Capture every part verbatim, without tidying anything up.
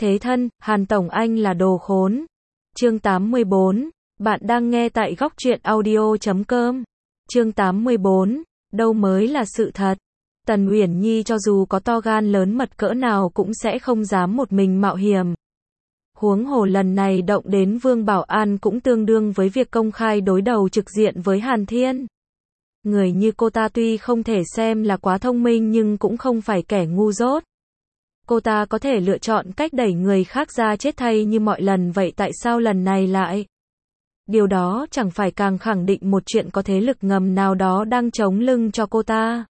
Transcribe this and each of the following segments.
Thế thân, Hàn Tổng anh là đồ khốn. Chương tám mươi bốn, bạn đang nghe tại góc truyện audio chấm com. Chương tám mươi bốn, đâu mới là sự thật. Tần Uyển Nhi cho dù có to gan lớn mật cỡ nào cũng sẽ không dám một mình mạo hiểm. Huống hồ lần này động đến Vương Bảo An cũng tương đương với việc công khai đối đầu trực diện với Hàn Thiên. Người như cô ta tuy không thể xem là quá thông minh nhưng cũng không phải kẻ ngu dốt. Cô ta có thể lựa chọn cách đẩy người khác ra chết thay như mọi lần, vậy tại sao lần này lại? Điều đó chẳng phải càng khẳng định một chuyện có thế lực ngầm nào đó đang chống lưng cho cô ta.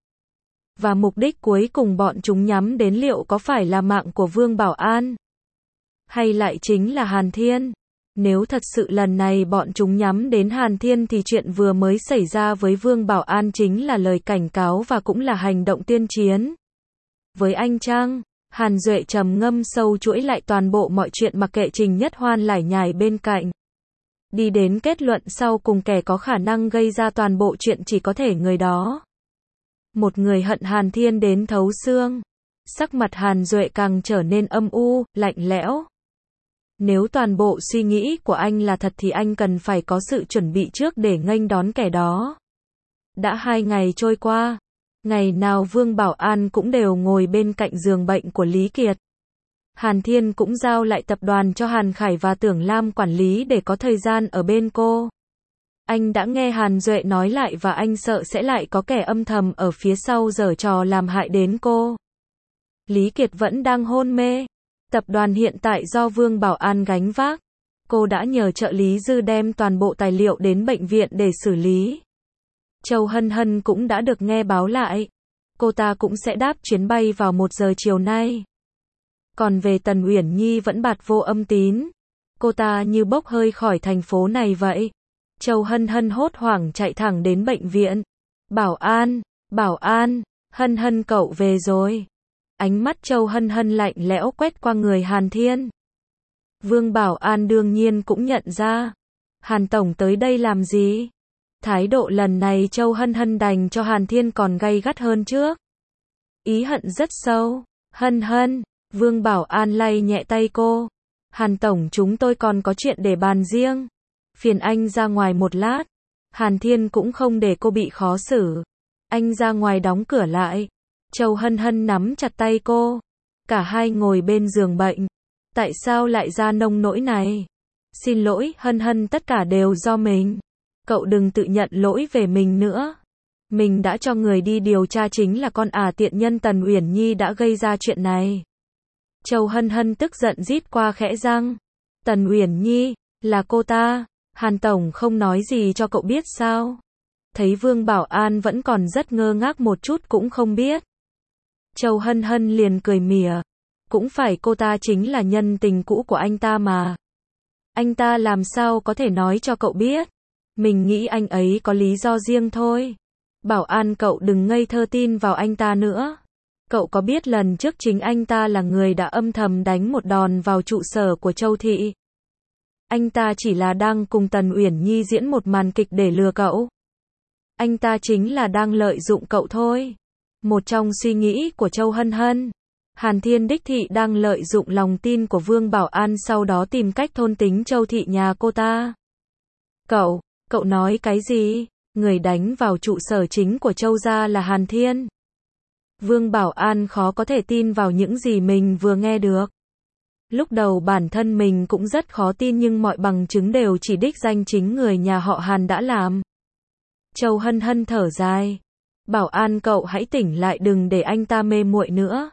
Và mục đích cuối cùng bọn chúng nhắm đến liệu có phải là mạng của Vương Bảo An? Hay lại chính là Hàn Thiên? Nếu thật sự lần này bọn chúng nhắm đến Hàn Thiên thì chuyện vừa mới xảy ra với Vương Bảo An chính là lời cảnh cáo và cũng là hành động tiên chiến. Với anh chăng? Hàn Duệ trầm ngâm sâu chuỗi lại toàn bộ mọi chuyện mặc kệ Trình Nhất Hoan lải nhải bên cạnh. Đi đến kết luận sau cùng kẻ có khả năng gây ra toàn bộ chuyện chỉ có thể người đó. Một người hận Hàn Thiên đến thấu xương. Sắc mặt Hàn Duệ càng trở nên âm u, lạnh lẽo. Nếu toàn bộ suy nghĩ của anh là thật thì anh cần phải có sự chuẩn bị trước để nghênh đón kẻ đó. Đã hai ngày trôi qua. Ngày nào Vương Bảo An cũng đều ngồi bên cạnh giường bệnh của Lý Kiệt. Hàn Thiên cũng giao lại tập đoàn cho Hàn Khải và Tưởng Lam quản lý để có thời gian ở bên cô. Anh đã nghe Hàn Duệ nói lại và anh sợ sẽ lại có kẻ âm thầm ở phía sau giở trò làm hại đến cô. Lý Kiệt vẫn đang hôn mê. Tập đoàn hiện tại do Vương Bảo An gánh vác. Cô đã nhờ trợ lý Dư đem toàn bộ tài liệu đến bệnh viện để xử lý. Châu Hân Hân cũng đã được nghe báo lại. Cô ta cũng sẽ đáp chuyến bay vào một giờ chiều nay. Còn về Tần Uyển Nhi vẫn bạt vô âm tín. Cô ta như bốc hơi khỏi thành phố này vậy. Châu Hân Hân hốt hoảng chạy thẳng đến bệnh viện. Bảo An, Bảo An, Hân Hân cậu về rồi. Ánh mắt Châu Hân Hân lạnh lẽo quét qua người Hàn Thiên. Vương Bảo An đương nhiên cũng nhận ra. Hàn Tổng tới đây làm gì? Thái độ lần này Châu Hân Hân đành cho Hàn Thiên còn gay gắt hơn trước. Ý hận rất sâu. Hân Hân, Vương Bảo An lay nhẹ tay cô. Hàn Tổng chúng tôi còn có chuyện để bàn riêng. Phiền anh ra ngoài một lát. Hàn Thiên cũng không để cô bị khó xử. Anh ra ngoài đóng cửa lại. Châu Hân Hân nắm chặt tay cô. Cả hai ngồi bên giường bệnh. Tại sao lại ra nông nỗi này? Xin lỗi, Hân Hân, tất cả đều do mình. Cậu đừng tự nhận lỗi về mình nữa. Mình đã cho người đi điều tra chính là con ả tiện nhân Tần Uyển Nhi đã gây ra chuyện này. Châu Hân Hân tức giận rít qua khẽ răng. Tần Uyển Nhi, là cô ta. Hàn Tổng không nói gì cho cậu biết sao? Thấy Vương Bảo An vẫn còn rất ngơ ngác một chút cũng không biết. Châu Hân Hân liền cười mỉa. Cũng phải, cô ta chính là nhân tình cũ của anh ta mà. Anh ta làm sao có thể nói cho cậu biết? Mình nghĩ anh ấy có lý do riêng thôi. Bảo An, cậu đừng ngây thơ tin vào anh ta nữa. Cậu có biết lần trước chính anh ta là người đã âm thầm đánh một đòn vào trụ sở của Châu Thị. Anh ta chỉ là đang cùng Tần Uyển Nhi diễn một màn kịch để lừa cậu. Anh ta chính là đang lợi dụng cậu thôi. Một trong suy nghĩ của Châu Hân Hân. Hàn Thiên đích thị đang lợi dụng lòng tin của Vương Bảo An sau đó tìm cách thôn tính Châu Thị nhà cô ta. Cậu, cậu nói cái gì? Người đánh vào trụ sở chính của Châu gia là Hàn Thiên. Vương Bảo An khó có thể tin vào những gì mình vừa nghe được. Lúc đầu bản thân mình cũng rất khó tin nhưng mọi bằng chứng đều chỉ đích danh chính người nhà họ Hàn đã làm. Châu Hân Hân thở dài. Bảo An, cậu hãy tỉnh lại, đừng để anh ta mê muội nữa.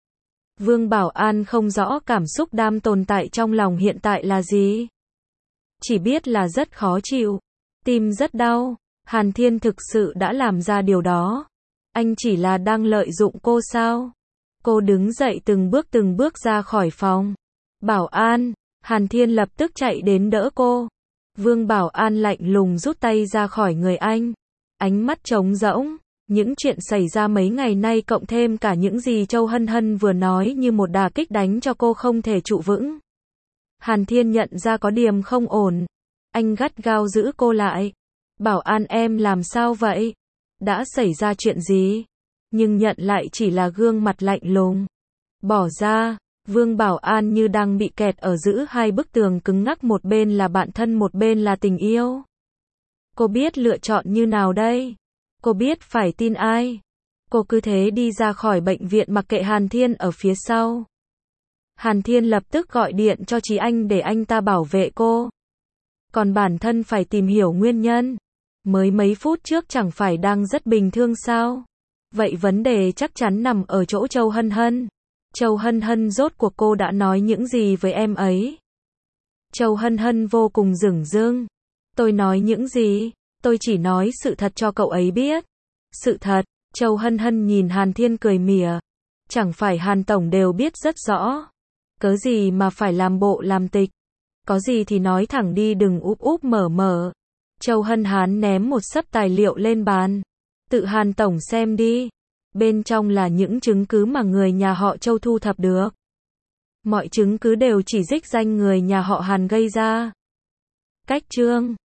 Vương Bảo An không rõ cảm xúc đang tồn tại trong lòng hiện tại là gì. Chỉ biết là rất khó chịu. Tim rất đau. Hàn Thiên thực sự đã làm ra điều đó. Anh chỉ là đang lợi dụng cô sao? Cô đứng dậy từng bước từng bước ra khỏi phòng. Bảo An, Hàn Thiên lập tức chạy đến đỡ cô. Vương Bảo An lạnh lùng rút tay ra khỏi người anh. Ánh mắt trống rỗng. Những chuyện xảy ra mấy ngày nay cộng thêm cả những gì Châu Hân Hân vừa nói như một đà kích đánh cho cô không thể trụ vững. Hàn Thiên nhận ra có điểm không ổn. Anh gắt gao giữ cô lại. Bảo An, em làm sao vậy? Đã xảy ra chuyện gì? Nhưng nhận lại chỉ là gương mặt lạnh lùng. Bỏ ra. Vương Bảo An như đang bị kẹt ở giữa hai bức tường cứng ngắc, một bên là bạn thân, một bên là tình yêu. Cô biết lựa chọn như nào đây? Cô biết phải tin ai? Cô cứ thế đi ra khỏi bệnh viện mặc kệ Hàn Thiên ở phía sau. Hàn Thiên lập tức gọi điện cho Trí Anh để anh ta bảo vệ cô. Còn bản thân phải tìm hiểu nguyên nhân. Mới mấy phút trước chẳng phải đang rất bình thường sao? Vậy vấn đề chắc chắn nằm ở chỗ Châu Hân Hân. Châu Hân Hân rốt cuộc cô đã nói những gì với em ấy? Châu Hân Hân vô cùng dửng dưng. Tôi nói những gì? Tôi chỉ nói sự thật cho cậu ấy biết. Sự thật? Châu Hân Hân nhìn Hàn Thiên cười mỉa. Chẳng phải Hàn Tổng đều biết rất rõ. Cớ gì mà phải làm bộ làm tịch. Có gì thì nói thẳng đi, đừng úp úp mở mở. Châu Hân Hán ném một xấp tài liệu lên bàn. Tự Hàn Tổng xem đi. Bên trong là những chứng cứ mà người nhà họ Châu thu thập được. Mọi chứng cứ đều chỉ đích danh người nhà họ Hàn gây ra. Cách chương